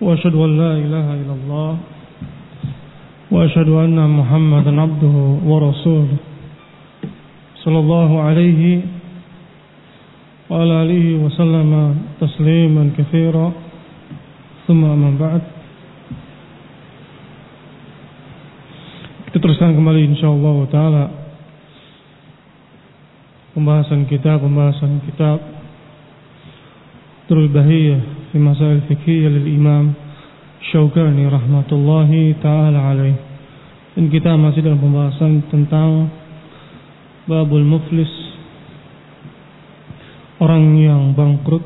وأشهد أن لا إله إلا الله وأشهد أن محمدا عبده ورسوله صلى الله عليه وعلى آله وسلم تسليما كثيرا ثم أما بعد. Kita teruskan kembali insyaallah taala pembahasan kitab Durrul Bahiyah fi Masail Fiqhiyah lil Imam Syauqani rahmatullahi taala alaih. Dan kita masih dalam pembahasan tentang babul muflis, orang yang bangkrut.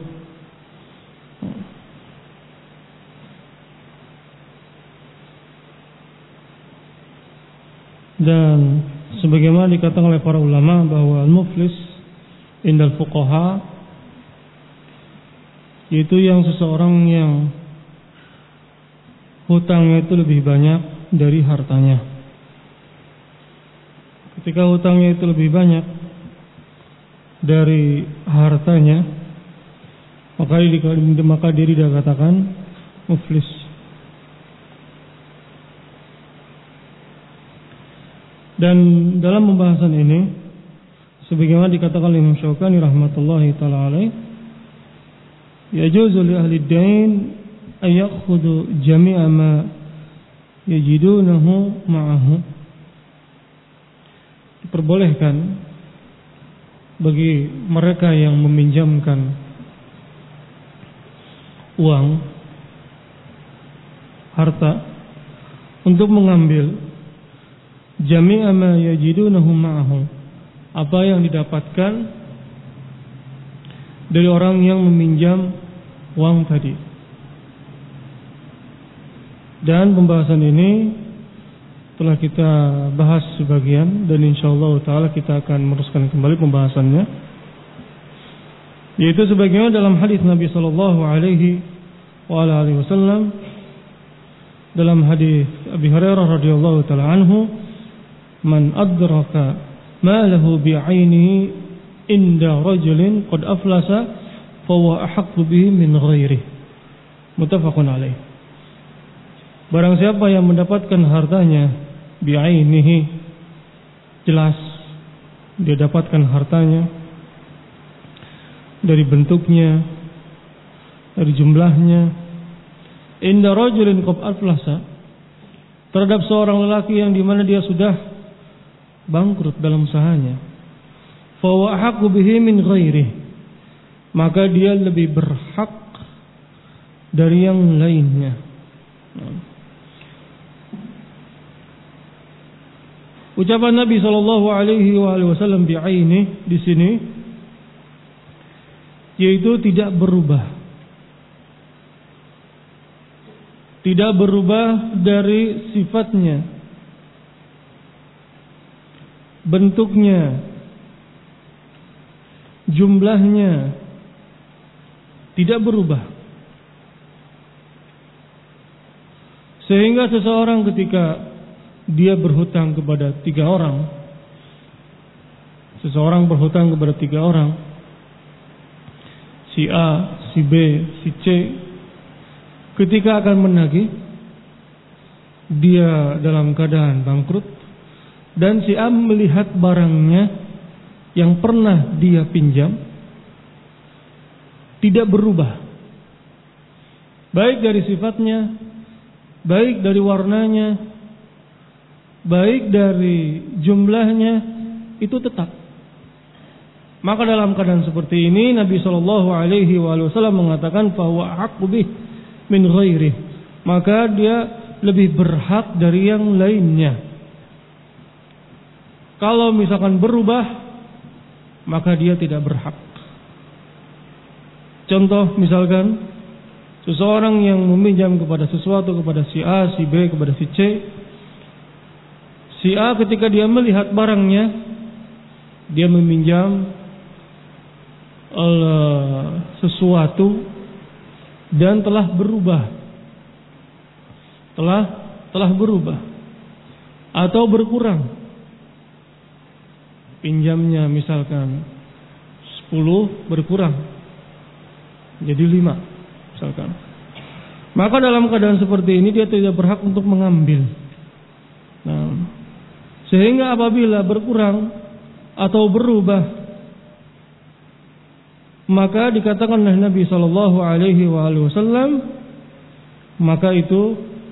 Dan sebagaimana dikatakan oleh para ulama bahwa al-muflis indal fuqaha yaitu yang seseorang yang hutangnya itu lebih banyak dari hartanya. Ketika hutangnya itu lebih banyak dari hartanya, maka dia dikatakan muflis. Dan dalam pembahasan ini sebagaimana dikatakan oleh Imam Syauqani rahmatullahi taala alaih, yajuzu li ahli ad-dain ay ya'khudhu jami'a ma yajidunahu ma'ahu. Diperbolehkan bagi mereka yang meminjamkan uang, harta, untuk mengambil jami'a ma yajidunahu ma'ahu, apa yang didapatkan dari orang yang meminjam uang tadi. Dan pembahasan ini telah kita bahas sebagian, dan insyaallah taala kita akan meneruskan kembali pembahasannya, yaitu sebagaimana dalam hadis Nabi sallallahu alaihi wasallam, dalam hadis Abi Hurairah radhiyallahu taala anhu, man adraka malahu bi'ainihi inda rajulin qad aflasa fahuwa ahaqqu bihi min ghairihi, muttafaqun alaih. Barang siapa yang mendapatkan hartanya bi'ainihi, jelas dia dapatkan hartanya dari bentuknya, dari jumlahnya, inda rajulin qad aflasa, terhadap seorang lelaki yang dimana dia sudah bangkrut dalam usahanya, fa wa haqqu bihi min ghairihi, maka dia lebih berhak dari yang lainnya. Ucapan Nabi sallallahu alaihi wasallam bi'aini di sini yaitu tidak berubah. Tidak berubah dari sifatnya, bentuknya, jumlahnya, tidak berubah. Sehingga seseorang ketika dia berhutang kepada 3 orang, seseorang berhutang kepada 3 orang, si A, si B, si C, ketika akan menagih, dia dalam keadaan bangkrut, dan si A melihat barangnya yang pernah dia pinjam tidak berubah, baik dari sifatnya, baik dari warnanya, baik dari jumlahnya, itu tetap. Maka dalam keadaan seperti ini Nabi sallallahu alaihi wasallam mengatakan bahwa haqqu bih min ghairihi, maka dia lebih berhak dari yang lainnya. Kalau misalkan berubah, maka dia tidak berhak. Contoh misalkan seseorang yang meminjam kepada sesuatu kepada si A, si B, kepada si C. Si A ketika dia melihat barangnya, dia meminjam sesuatu dan telah berubah. Telah berubah atau berkurang. Pinjamnya misalkan 10 berkurang jadi 5 misalkan. Maka dalam keadaan seperti ini dia tidak berhak untuk mengambil. Nah, sehingga apabila berkurang atau berubah, maka dikatakan oleh Nabi Shallallahu Alaihi Wasallam, maka itu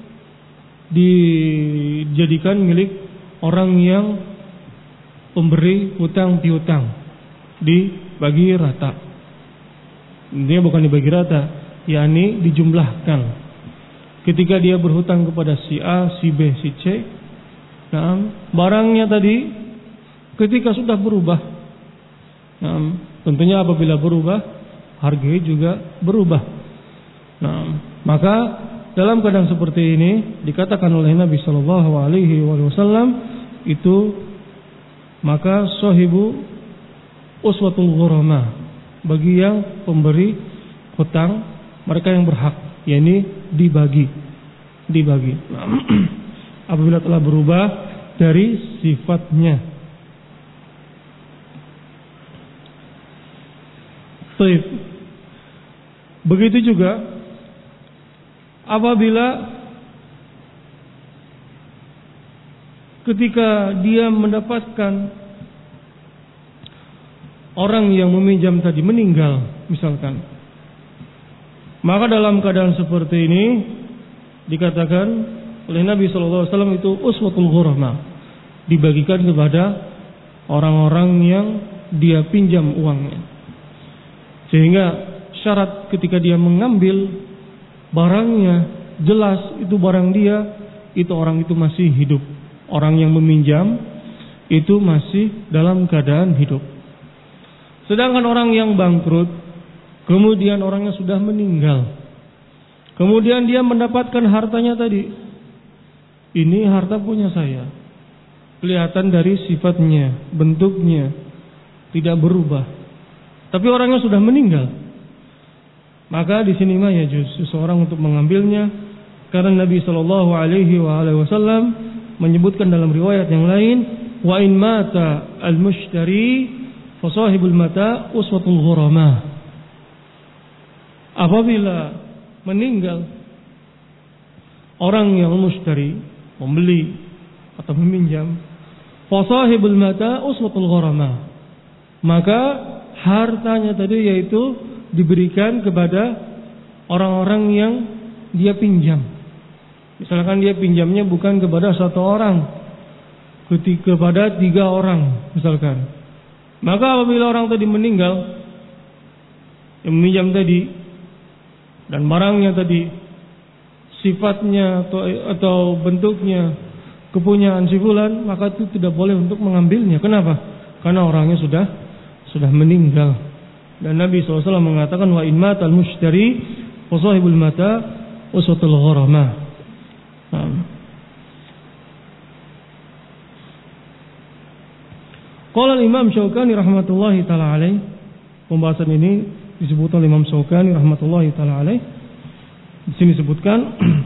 dijadikan milik orang yang pemberi hutang piutang, dibagi rata. Intinya bukan dibagi rata, yakni dijumlahkan. Ketika dia berhutang kepada si A, si B, si C, nah, barangnya tadi ketika sudah berubah, nah, tentunya apabila berubah, harganya juga berubah. Nah, maka dalam keadaan seperti ini dikatakan oleh Nabi Shallallahu Alaihi Wasallam itu, maka sahibu uswatul ghurama, bagi yang pemberi hutang, mereka yang berhak, yakni dibagi. Apabila telah berubah dari sifatnya. Baik. Begitu juga apabila ketika dia mendapatkan orang yang meminjam tadi meninggal misalkan, maka dalam keadaan seperti ini dikatakan oleh Nabi SAW itu uswatul ghurama, dibagikan kepada orang-orang yang dia pinjam uangnya. Sehingga syarat ketika dia mengambil barangnya jelas itu barang dia, itu orang itu masih hidup. Orang yang meminjam itu masih dalam keadaan hidup. Sedangkan orang yang bangkrut, kemudian orangnya sudah meninggal, kemudian dia mendapatkan hartanya tadi, ini harta punya saya, kelihatan dari sifatnya, bentuknya tidak berubah, tapi orangnya sudah meninggal, maka di sini mah ya seseorang untuk mengambilnya, karena Nabi Shallallahu Alaihi Wasallam menyebutkan dalam riwayat yang lain, wa in mata al-mushtari fasahibul mata uswatul ghurama. Apabila meninggal orang yang mushtari, membeli atau meminjam, fasahibul mata uswatul ghurama, maka hartanya tadi yaitu diberikan kepada orang-orang yang dia pinjam. Misalkan dia pinjamnya bukan kepada satu orang, kepada 3 orang misalkan. Maka apabila orang tadi meninggal, yang meminjam tadi, dan barangnya tadi sifatnya atau bentuknya kepunyaan si fulan, maka itu tidak boleh untuk mengambilnya. Kenapa? Karena orangnya sudah meninggal. Dan Nabi SAW mengatakan, wa in matal mushtari wa sahibul mata uswatul ghurama. Qala Imam Syaukani rahmatullahi taala alaih, pembahasan ini disebutkan oleh Imam Syaukani rahmatullahi taala alaih. Di sini disebutkan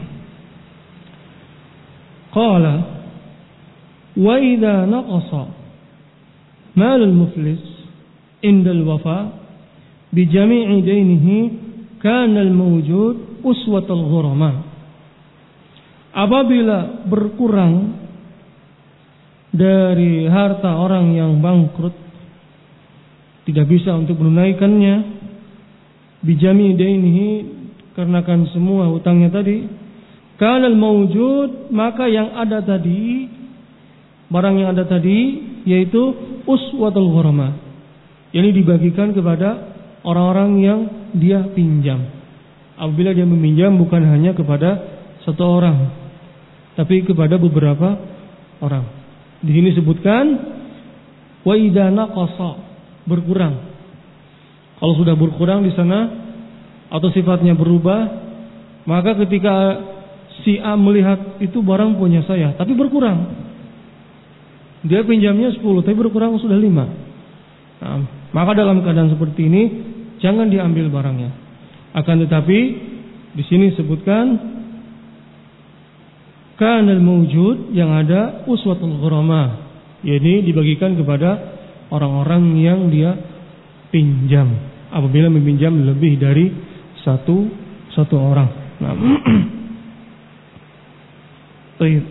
qala wa idza naqasa mal al-muflis inda al-wafa bi jami'i dainihi kana al-mawjud uswatul ghurama. Apabila berkurang dari harta orang yang bangkrut, tidak bisa untuk menunaikannya, bijami dainihi, karenakan semua hutangnya tadi, kanal mawjud, maka yang ada tadi, barang yang ada tadi yaitu uswatul ghurama, ini dibagikan kepada orang-orang yang dia pinjam. Apabila dia meminjam bukan hanya kepada satu orang, tapi kepada beberapa orang. Di sini sebutkan wa idza naqasa, berkurang. Kalau sudah berkurang di sana atau sifatnya berubah, maka ketika si A melihat itu barang punya saya, tapi berkurang. Dia pinjamnya 10, tapi berkurang sudah 5. Nah, maka dalam keadaan seperti ini jangan diambil barangnya. Akan tetapi di sini sebutkan kanal mawjud, yang ada uswatul ghurama, yakni dibagikan kepada orang-orang yang dia pinjam apabila meminjam lebih dari satu orang. Nah, baik.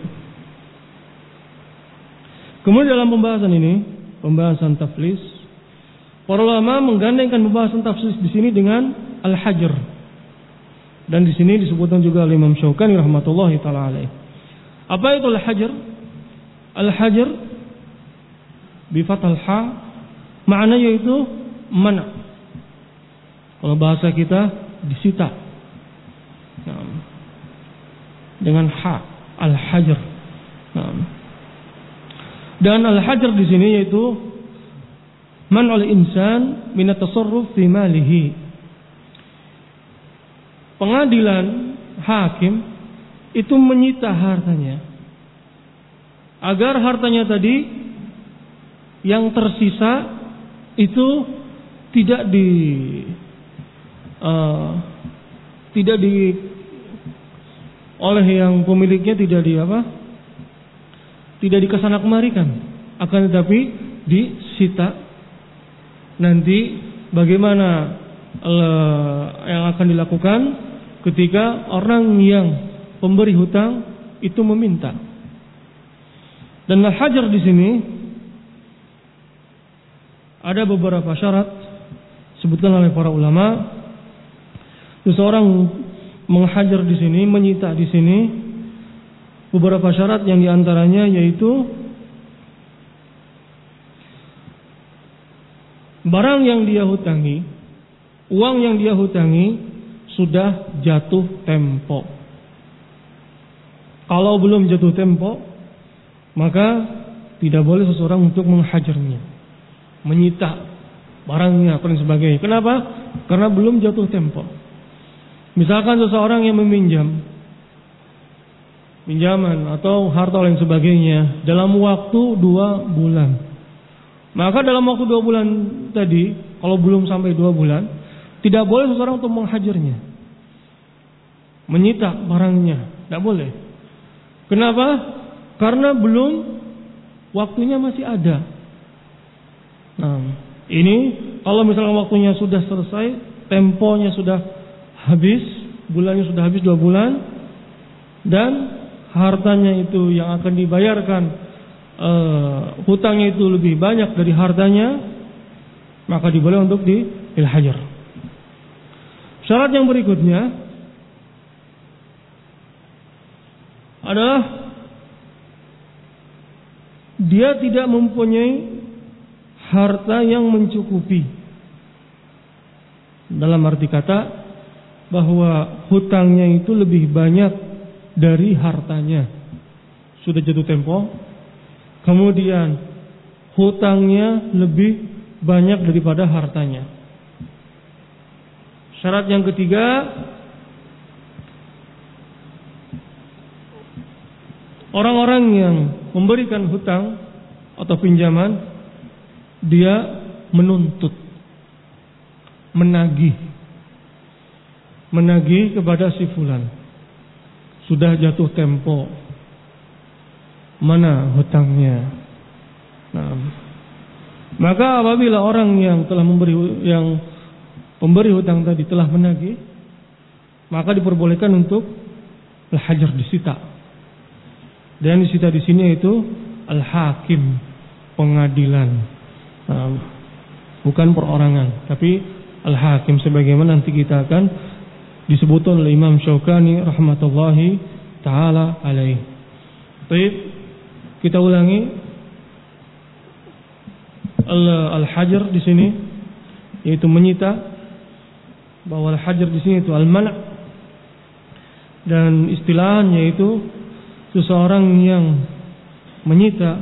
Kemudian dalam pembahasan ini, pembahasan taflis, para ulama menggandengkan pembahasan taflis di sini dengan al-hajr. Dan di sini disebutkan juga oleh Imam Syaukani rahmatullahi taala alaih. Apa itu al-hajr? Al-hajr bi fathal ha, maknanya itu mana. Kalau bahasa kita disita. Nah, dengan ha, al-hajr. Nah, dan al-hajr di sini yaitu man'ul insan min at-tasarruf fi malihi. Pengadilan hakim itu menyita hartanya agar hartanya tadi yang tersisa itu tidak oleh yang pemiliknya tidak dikesana kemarikan, akan tetapi disita. Nanti bagaimana yang akan dilakukan ketika orang yang pemberi hutang itu meminta. Dan al-hajr di sini ada beberapa syarat sebutkan oleh para ulama. Seseorang menghajar di sini, menyita di sini beberapa syarat yang diantaranya yaitu barang yang dia hutangi, uang yang dia hutangi sudah jatuh tempo. Kalau belum jatuh tempo, maka tidak boleh seseorang untuk menghajarnya, menyita barangnya dan sebagainya. Kenapa? Karena belum jatuh tempo. Misalkan seseorang yang meminjam pinjaman atau harta lain sebagainya dalam waktu 2 bulan. Maka dalam waktu 2 bulan tadi, kalau belum sampai 2 bulan, tidak boleh seseorang untuk menghajarnya, menyita barangnya, tidak boleh. Kenapa? Karena belum, waktunya masih ada. Nah, ini kalau misalnya waktunya sudah selesai, temponya sudah habis, bulannya sudah habis 2 bulan, dan hartanya itu yang akan dibayarkan, hutangnya itu lebih banyak dari hartanya, maka diboleh untuk dihajar. Syarat yang berikutnya adalah dia tidak mempunyai harta yang mencukupi. Dalam arti kata bahwa hutangnya itu lebih banyak dari hartanya. Sudah jatuh tempo, kemudian hutangnya lebih banyak daripada hartanya. Syarat yang ketiga, orang-orang yang memberikan hutang atau pinjaman, dia menuntut, menagih kepada si fulan. Sudah jatuh tempo, mana hutangnya? Nah, maka apabila orang yang telah pemberi hutang tadi telah menagih, maka diperbolehkan untuk al-hajar, disita. Dan disita di sini itu al-hakim, pengadilan, bukan perorangan, tapi al-hakim, sebagaimana nanti kita akan disebutkan oleh Imam Syaukani rahmatullahi taala alaih. Baik, kita ulangi al-hajar di sini yaitu menyita, bahwa al-hajar di sini itu al-man', dan istilahnya yaitu seseorang yang menyita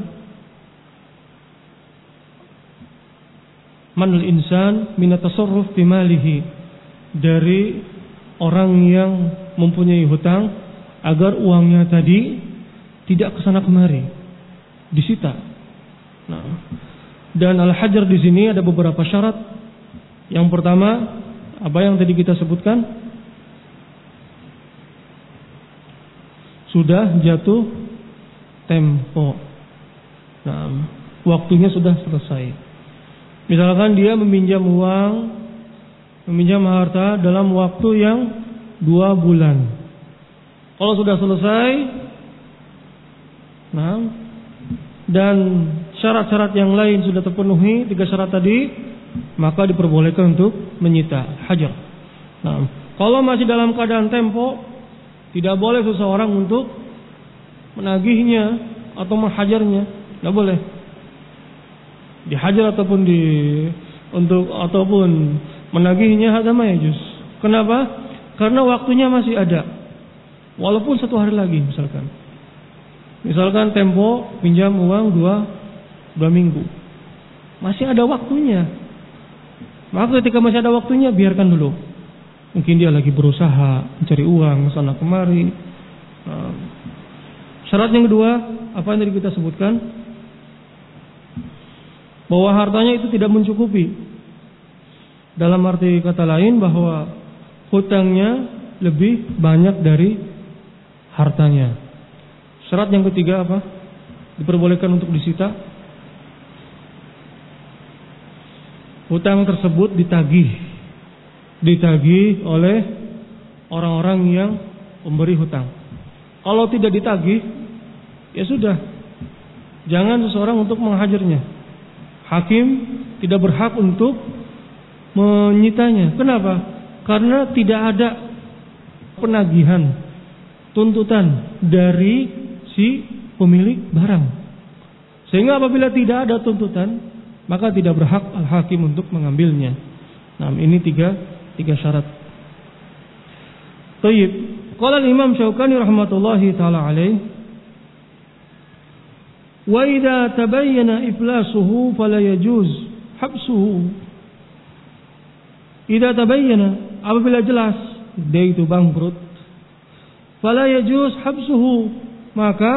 manul insan min at-tasarruf fi malihi, dari orang yang mempunyai hutang agar uangnya tadi tidak kesana kemari, disita. Nah, dan al-hajar di sini ada beberapa syarat. Yang pertama, apa yang tadi kita sebutkan, sudah jatuh tempo. Nah, waktunya sudah selesai. Misalkan dia meminjam uang, meminjam harta dalam waktu yang 2 bulan. Kalau sudah selesai, nah, dan syarat-syarat yang lain sudah terpenuhi, 3 syarat tadi, maka diperbolehkan untuk menyita hajar. Nah, kalau masih dalam keadaan tempo, tidak boleh seseorang untuk menagihnya atau menghajarnya, tidak boleh. Dihajar ataupun ataupun menagihnya hadza ma yajuz. Kenapa? Karena waktunya masih ada. Walaupun 1 hari lagi misalkan. Misalkan tempo pinjam uang 2 minggu. Masih ada waktunya. Maka ketika masih ada waktunya, biarkan dulu. Mungkin dia lagi berusaha mencari uang sana kemari. Syarat yang kedua, apa yang tadi kita sebutkan? Bahwa hartanya itu tidak mencukupi. Dalam arti kata lain bahwa hutangnya lebih banyak dari hartanya. Syarat yang ketiga apa? Diperbolehkan untuk disita. Hutang tersebut ditagih oleh orang-orang yang memberi hutang. Kalau tidak ditagih, ya sudah, jangan seseorang untuk menghajarnya. Hakim tidak berhak untuk menyitanya. Kenapa? Karena tidak ada penagihan, tuntutan dari si pemilik barang. Sehingga apabila tidak ada tuntutan, maka tidak berhak al-hakim untuk mengambilnya. Nah, ini tiga syarat. Tayyib. Qala al-Imam Syaukani rahmatullahi taala alaih, wa idza tabayyana iflasuhu fala yajuz habsuhu. Idza tabayyana, apabila jelas dia itu bangkrut, fala yajuz habsuhu, maka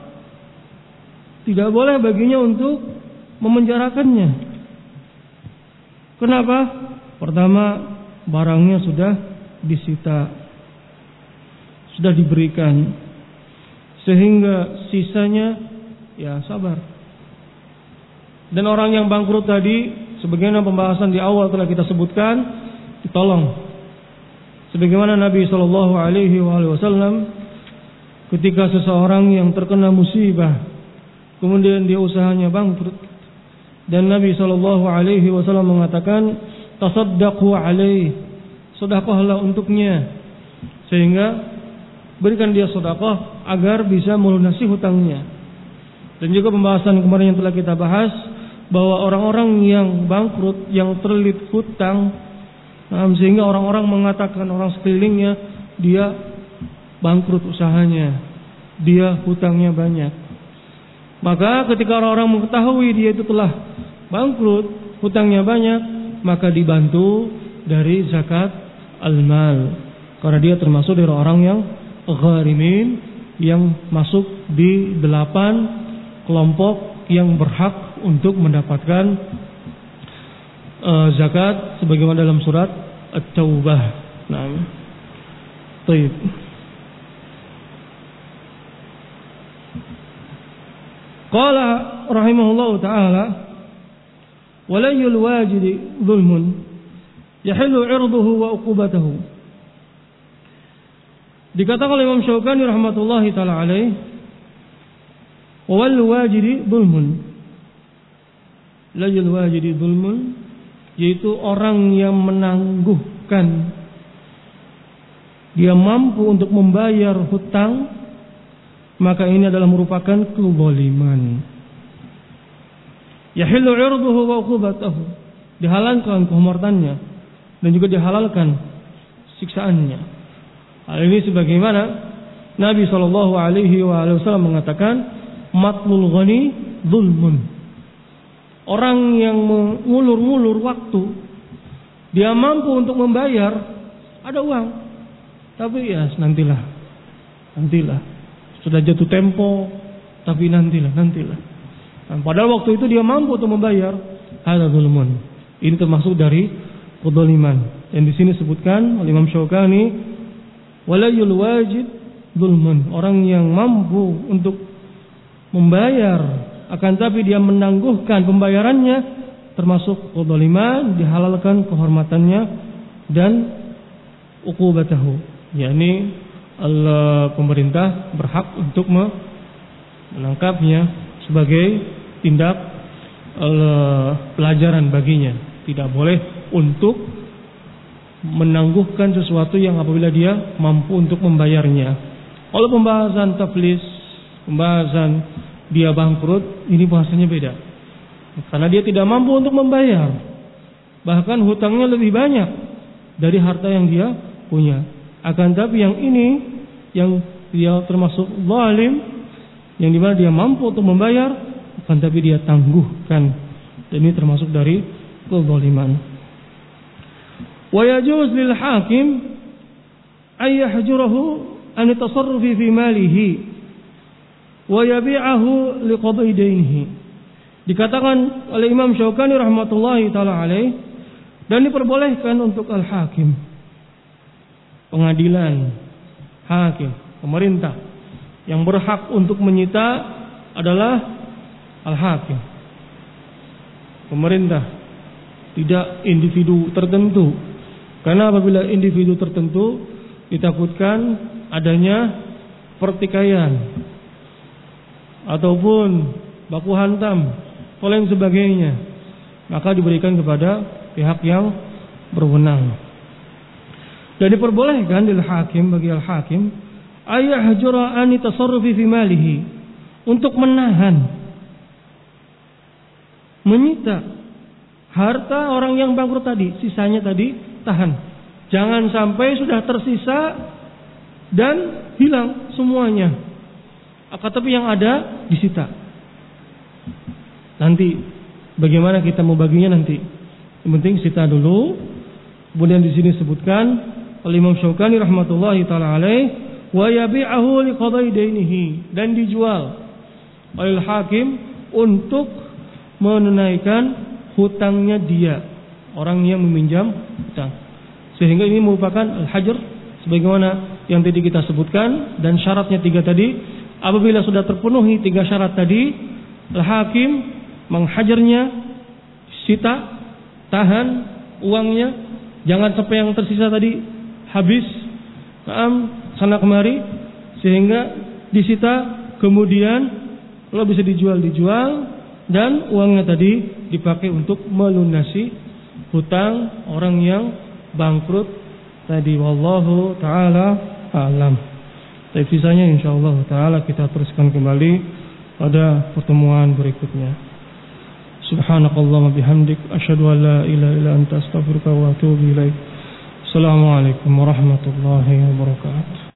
tidak boleh baginya untuk memenjarakannya. Kenapa? Pertama, barangnya sudah disita, sudah diberikan, sehingga sisanya ya sabar. Dan orang yang bangkrut tadi, sebagaimana pembahasan di awal telah kita sebutkan, ditolong. Sebagaimana Nabi Shallallahu Alaihi Wasallam, ketika seseorang yang terkena musibah, kemudian dia usahanya bangkrut, dan Nabi Shallallahu Alaihi Wasallam mengatakan, tasaddaqu alaih, sedekahlah untuknya, sehingga berikan dia sedekah agar bisa melunasi hutangnya. Dan juga pembahasan kemarin yang telah kita bahas, bahwa orang-orang yang bangkrut, yang terlilit hutang, sehingga orang-orang mengatakan, orang sekelilingnya, dia bangkrut usahanya, dia hutangnya banyak. Maka ketika orang-orang mengetahui dia itu telah bangkrut, hutangnya banyak, maka dibantu dari zakat al-mal, karena dia termasuk dari orang yang gharimin, yang masuk di 8 kelompok yang berhak untuk mendapatkan zakat, sebagaimana dalam surat At-Taubah. Nah, baik. Qala rahimahullahu ta'ala, walayul wajidi zulmun yahillu irduhu wa uqubatahu. Dikatakan oleh Imam Syaukani rahmatullahi ta'ala alaih, wal wajidi zulmun, layul wajidi zulmun, yaitu orang yang menangguhkan, dia mampu untuk membayar hutang, maka ini adalah merupakan kezaliman. Yahillu 'irduhu wa 'uqubatuhu, dihalalkan kehormatannya dan juga dihalalkan siksaannya. Hal ini sebagaimana Nabi sallallahu alaihi wasallam mengatakan, matlul ghani zulmun. Orang yang mengulur-ngulur waktu, dia mampu untuk membayar, ada uang, tapi ya nantilah. Sudah jatuh tempo, tapi nantilah. Padahal waktu itu dia mampu untuk membayar, hadza zulmun. Ini termasuk dari kedzaliman. Yang di sini sebutkan oleh Imam Syaukani, walayul wajid zulmun, orang yang mampu untuk membayar, akan tapi dia menangguhkan pembayarannya, termasuk kedzaliman, dihalalkan kehormatannya dan uqubatahu, yakni pemerintah berhak untuk menangkapnya sebagai tindak pelajaran baginya. Tidak boleh untuk menangguhkan sesuatu yang apabila dia mampu untuk membayarnya. Kalau pembahasan taflis, pembahasan dia bangkrut, ini bahasanya beda. Karena dia tidak mampu untuk membayar. Bahkan hutangnya lebih banyak dari harta yang dia punya. Akan tapi yang ini, yang dia termasuk zalim, yang dimana dia mampu untuk membayar, akan tapi dia tangguhkan. Dan ini termasuk dari kezaliman. Wa yajuz lil hakim ay yahjurahu an yatasarrafi fi malihi wa yabi'ahu liqada'i dainihi. Dikatakan oleh Imam Syaukani rahmatullahi taala alaih, dan diperbolehkan untuk al-hakim, pengadilan, hakim, pemerintah, yang berhak untuk menyita adalah al-hakim, pemerintah, tidak individu tertentu. Karena apabila individu tertentu ditakutkan adanya pertikaian ataupun baku hantam atau lain sebagainya, maka diberikan kepada pihak yang berwenang. Dan diperbolehkan lil hakim, bagi al hakim, ayahjura an tasarrufi fi malihi, untuk menahan, menyita harta orang yang bangkrut tadi, sisanya tadi tahan. Jangan sampai sudah tersisa dan hilang semuanya. Akan tapi yang ada disita. Nanti bagaimana kita mau baginya nanti. Yang penting sita dulu. Kemudian di sini sebutkan oleh Imam Syaukani rahmatullahi taala alaih, wa yabi'ahu liqada'i dainihi, dan dijual oleh hakim untuk menunaikan hutangnya dia, orang yang meminjam hutang. Sehingga ini merupakan al-hajr sebagaimana yang tadi kita sebutkan, dan syaratnya 3 tadi. Apabila sudah terpenuhi 3 syarat tadi, al-hakim menghajarnya, sita, tahan uangnya, jangan sampai yang tersisa tadi habis sana kemari, sehingga disita, kemudian kalau bisa dijual, dan uangnya tadi dipakai untuk melunasi hutang orang yang bangkrut tadi. Wallahu taala a'lam. Tapi sisanya insyaallah taala kita teruskan kembali pada pertemuan berikutnya. Subhanakallahumma bihamdik asyhadu an la ilaha illa anta astaghfiruka wa atubu ilaik. Assalamualaikum warahmatullahi wabarakatuh.